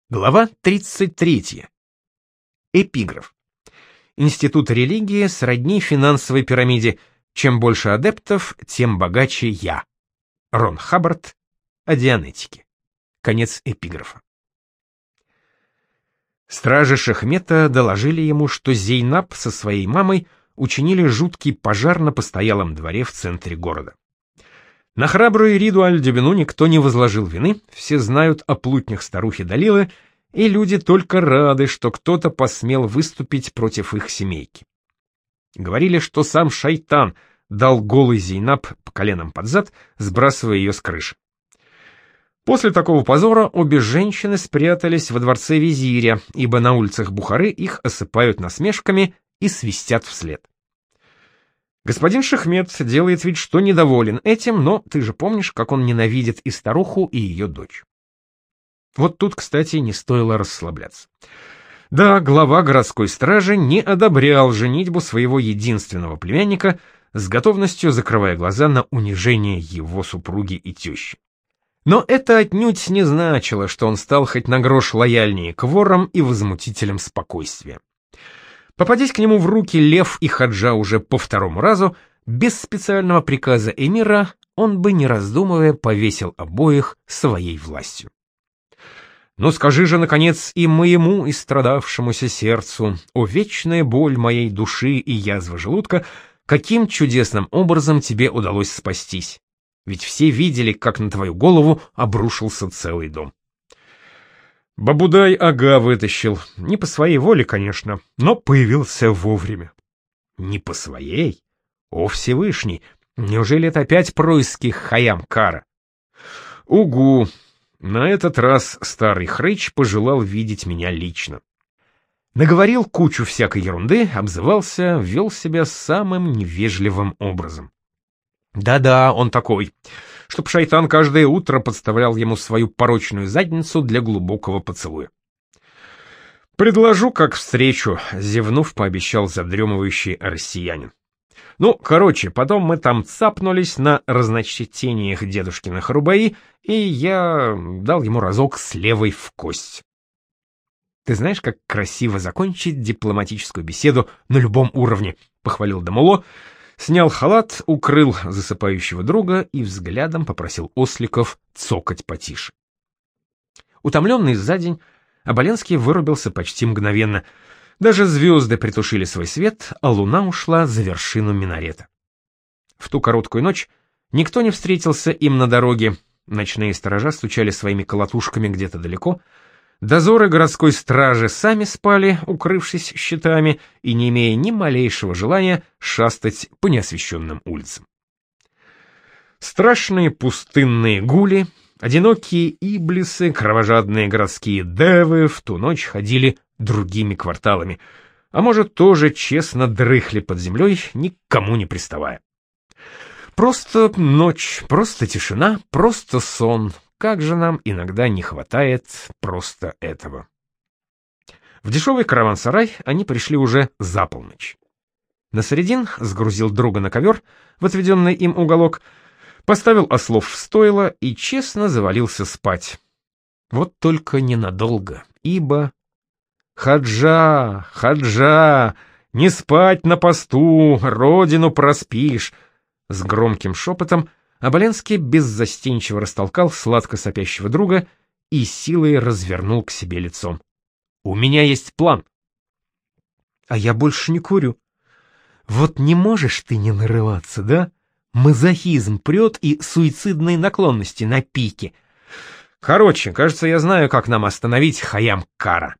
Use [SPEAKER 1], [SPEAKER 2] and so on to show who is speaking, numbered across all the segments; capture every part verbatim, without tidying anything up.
[SPEAKER 1] Глава тридцать третья. Эпиграф. Институт религии сродни финансовой пирамиде. Чем больше адептов, тем богаче я. Рон Хаббард о Дианетике. Конец эпиграфа. Стражи Шахмета доложили ему, что Зейнаб со своей мамой учинили жуткий пожар на постоялом дворе в центре города. На храбрую Ириду Аль-Дюбину никто не возложил вины, все знают о плутнях старухи Далилы, и люди только рады, что кто-то посмел выступить против их семейки. Говорили, что сам шайтан дал голый Зейнаб по коленам под зад, сбрасывая ее с крыши. После такого позора обе женщины спрятались во дворце визиря, ибо на улицах Бухары их осыпают насмешками и свистят вслед. Господин Шахмет делает вид, что недоволен этим, но ты же помнишь, как он ненавидит и старуху, и ее дочь. Вот тут, кстати, не стоило расслабляться. Да, глава городской стражи не одобрял женитьбу своего единственного племянника, с готовностью закрывая глаза на унижение его супруги и тещи. Но это отнюдь не значило, что он стал хоть на грош лояльнее к ворам и возмутителям спокойствия. Попадись к нему в руки Лев и Хаджа уже по второму разу, без специального приказа эмира он бы, не раздумывая, повесил обоих своей властью. Но скажи же, наконец, и моему истрадавшемуся сердцу, о вечная боль моей души и язва желудка, каким чудесным образом тебе удалось спастись. Ведь все видели, как на твою голову обрушился целый дом. Бабудай-ага вытащил. Не по своей воле, конечно, но появился вовремя. Не по своей? О, Всевышний! Неужели это опять происки Хайям-Кара? Угу! На этот раз старый хрыч пожелал видеть меня лично. Наговорил кучу всякой ерунды, обзывался, вел себя самым невежливым образом. Да-да, он такой, чтоб шайтан каждое утро подставлял ему свою порочную задницу для глубокого поцелуя. «Предложу, как встречу», — зевнув, пообещал задремывающий россиянин. Ну, короче, потом мы там цапнулись на разночтениях дедушкиных рубаи, и я дал ему разок с левой в кость. «Ты знаешь, как красиво закончить дипломатическую беседу на любом уровне», — похвалил Дамуло, снял халат, укрыл засыпающего друга и взглядом попросил осликов цокать потише. Утомленный за день, Оболенский вырубился почти мгновенно. Даже звезды притушили свой свет, а луна ушла за вершину минарета. В ту короткую ночь никто не встретился им на дороге, ночные сторожа стучали своими колотушками где-то далеко, дозоры городской стражи сами спали, укрывшись щитами и не имея ни малейшего желания шастать по неосвещенным улицам. Страшные пустынные гули, одинокие иблисы, кровожадные городские девы в ту ночь ходили другими кварталами, а может, тоже честно дрыхли под землей, никому не приставая. Просто ночь, просто тишина, просто сон. Как же нам иногда не хватает просто этого. В дешевый караван-сарай они пришли уже за полночь. Насредин сгрузил друга на ковер в отведенный им уголок, поставил ослов в стойло и честно завалился спать. Вот только ненадолго, ибо... «Хаджа, Хаджа, не спать на посту, родину проспишь!» С громким шепотом Оболенский беззастенчиво растолкал сладко сопящего друга и силой развернул к себе лицом. «У меня есть план». «А я больше не курю». «Вот не можешь ты не нарываться, да? Мазохизм прет и суицидные наклонности на пике. Короче, кажется, я знаю, как нам остановить Хайям-Кара».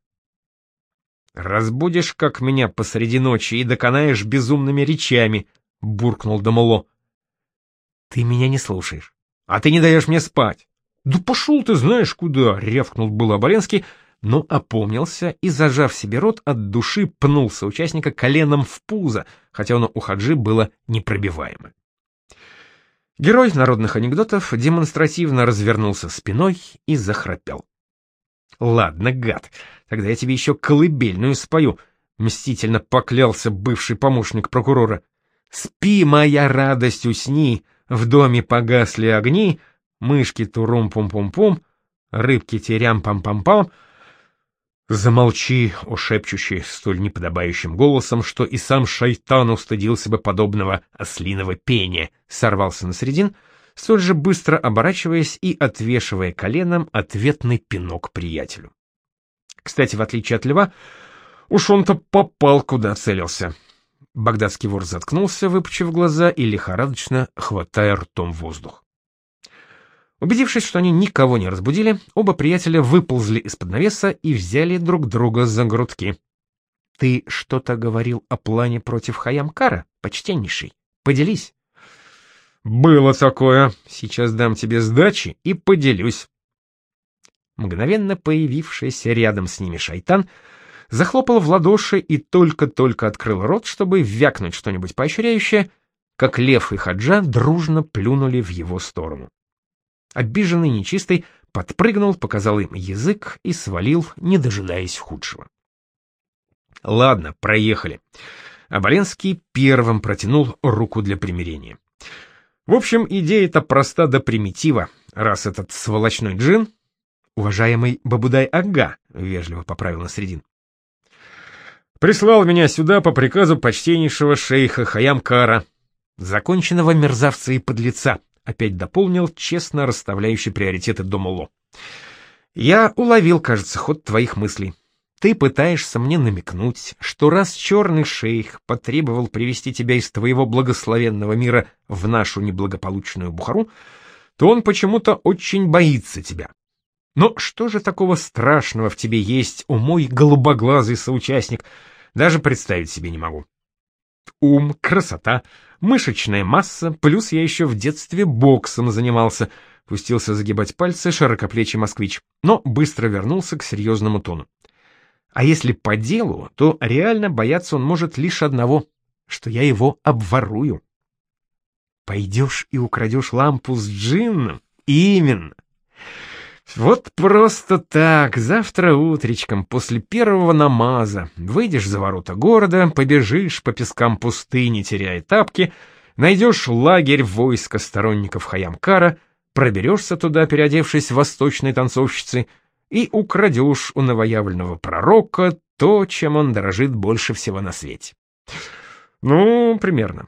[SPEAKER 1] «Разбудишь, как меня, посреди ночи и доконаешь безумными речами», — буркнул Дамуло. «Ты меня не слушаешь. А ты не даешь мне спать». «Да пошел ты знаешь куда», — рявкнул было Оболенский, но опомнился и, зажав себе рот, от души пнул соучастника коленом в пузо, хотя оно у Хаджи было непробиваемое. Герой народных анекдотов демонстративно развернулся спиной и захрапел. «Ладно, гад, тогда я тебе еще колыбельную спою», — мстительно поклялся бывший помощник прокурора. «Спи, моя радость, усни, в доме погасли огни, мышки турум-пум-пум-пум, рыбки терям-пам-пам-пам, Замолчи, о шепчущий столь неподобающим голосом, что и сам шайтан устыдился бы подобного ослиного пения, сорвался на средин, столь же быстро оборачиваясь и отвешивая коленом ответный пинок приятелю. Кстати, в отличие от льва, уж он-то попал, куда целился. Багдадский вор заткнулся, выпучив глаза и лихорадочно хватая ртом воздух. Убедившись, что они никого не разбудили, оба приятеля выползли из-под навеса и взяли друг друга за грудки. — Ты что-то говорил о плане против Хайямкара, почтеннейший? Поделись. — Было такое. Сейчас дам тебе сдачи и поделюсь. Мгновенно появившийся рядом с ними шайтан захлопал в ладоши и только-только открыл рот, чтобы вякнуть что-нибудь поощряющее, как лев и хаджа дружно плюнули в его сторону. Обиженный нечистый подпрыгнул, показал им язык и свалил, не дожидаясь худшего. Ладно, проехали. Оболенский первым протянул руку для примирения. В общем, идея-то проста до примитива, раз этот сволочной джин, уважаемый Бабудай-ага, вежливо поправил Насредин, прислал меня сюда по приказу почтеннейшего шейха Хайямкара, законченного мерзавца и подлеца, опять дополнил честно расставляющий приоритеты Домоло. Я уловил, кажется, ход твоих мыслей. Ты пытаешься мне намекнуть, что раз черный шейх потребовал привести тебя из твоего благословенного мира в нашу неблагополучную Бухару, то он почему-то очень боится тебя. Но что же такого страшного в тебе есть, о мой голубоглазый соучастник, даже представить себе не могу. Ум, красота, мышечная масса, плюс я еще в детстве боксом занимался, пустился загибать пальцы широкоплечий москвич, но быстро вернулся к серьезному тону. А если по делу, то реально бояться он может лишь одного, что я его обворую. Пойдешь и украдешь лампу с джинном? Именно. Вот просто так, завтра утречком, после первого намаза, выйдешь за ворота города, побежишь по пескам пустыни, теряя тапки, найдешь лагерь войска сторонников Хайямкара, проберешься туда, переодевшись в восточной танцовщицы, и украдешь у новоявленного пророка то, чем он дорожит больше всего на свете. Ну, примерно.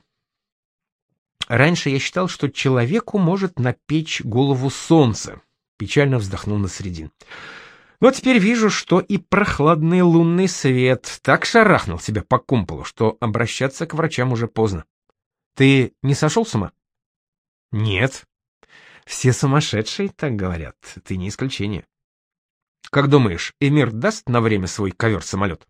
[SPEAKER 1] Раньше я считал, что человеку может напечь голову солнце, печально вздохнул Насредин. Но теперь вижу, что и прохладный лунный свет так шарахнул тебя по кумполу, что обращаться к врачам уже поздно. Ты не сошел с ума? Нет. Все сумасшедшие так говорят, ты не исключение. Как думаешь, эмир даст на время свой ковер-самолет?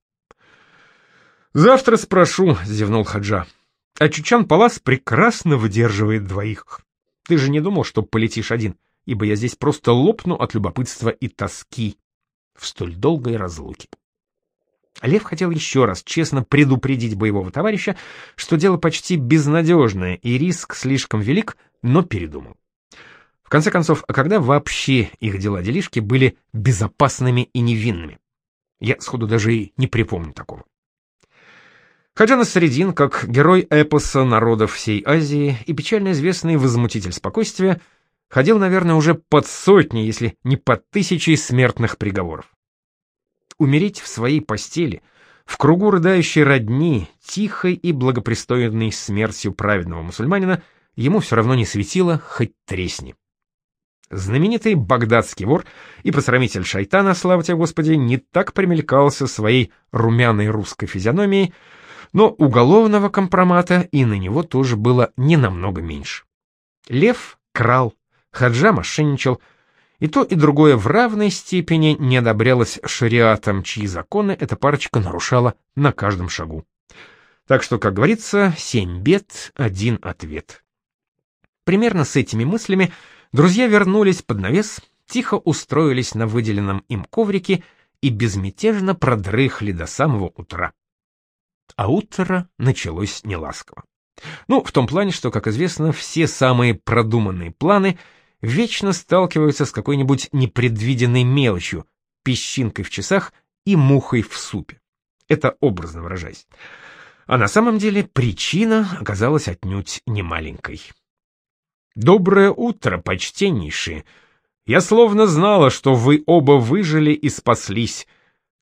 [SPEAKER 1] Завтра спрошу, зевнул Хаджа. А Чучан-Палас прекрасно выдерживает двоих. Ты же не думал, что полетишь один, ибо я здесь просто лопну от любопытства и тоски в столь долгой разлуке. Лев хотел еще раз честно предупредить боевого товарища, что дело почти безнадежное и риск слишком велик, но передумал. В конце концов, а когда вообще их дела-делишки были безопасными и невинными? Я сходу даже и не припомню такого. Хаджа Насредин, как герой эпоса народов всей Азии и печально известный возмутитель спокойствия, ходил, наверное, уже под сотней, если не под тысячей смертных приговоров. Умереть в своей постели, в кругу рыдающей родни, тихой и благопристойной смертью праведного мусульманина, ему все равно не светило, хоть тресни. Знаменитый багдадский вор и посрамитель шайтана, слава тебе Господи, не так примелькался своей румяной русской физиономией, но уголовного компромата и на него тоже было не намного меньше. Лев крал, Хаджа мошенничал, и то и другое в равной степени не одобрялось шариатом, чьи законы эта парочка нарушала на каждом шагу. Так что, как говорится, семь бед, один ответ. Примерно с этими мыслями друзья вернулись под навес, тихо устроились на выделенном им коврике и безмятежно продрыхли до самого утра. А утро началось неласково. Ну, в том плане, что, как известно, все самые продуманные планы вечно сталкиваются с какой-нибудь непредвиденной мелочью, песчинкой в часах и мухой в супе. Это образно выражаясь. А на самом деле причина оказалась отнюдь не маленькой. «Доброе утро, почтеннейшие! Я словно знала, что вы оба выжили и спаслись.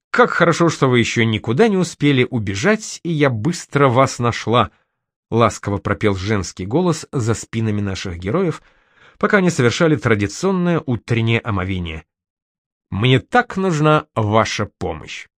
[SPEAKER 1] Как хорошо, что вы еще никуда не успели убежать, и я быстро вас нашла», — ласково пропел женский голос за спинами наших героев, пока они совершали традиционное утреннее омовение. «Мне так нужна ваша помощь».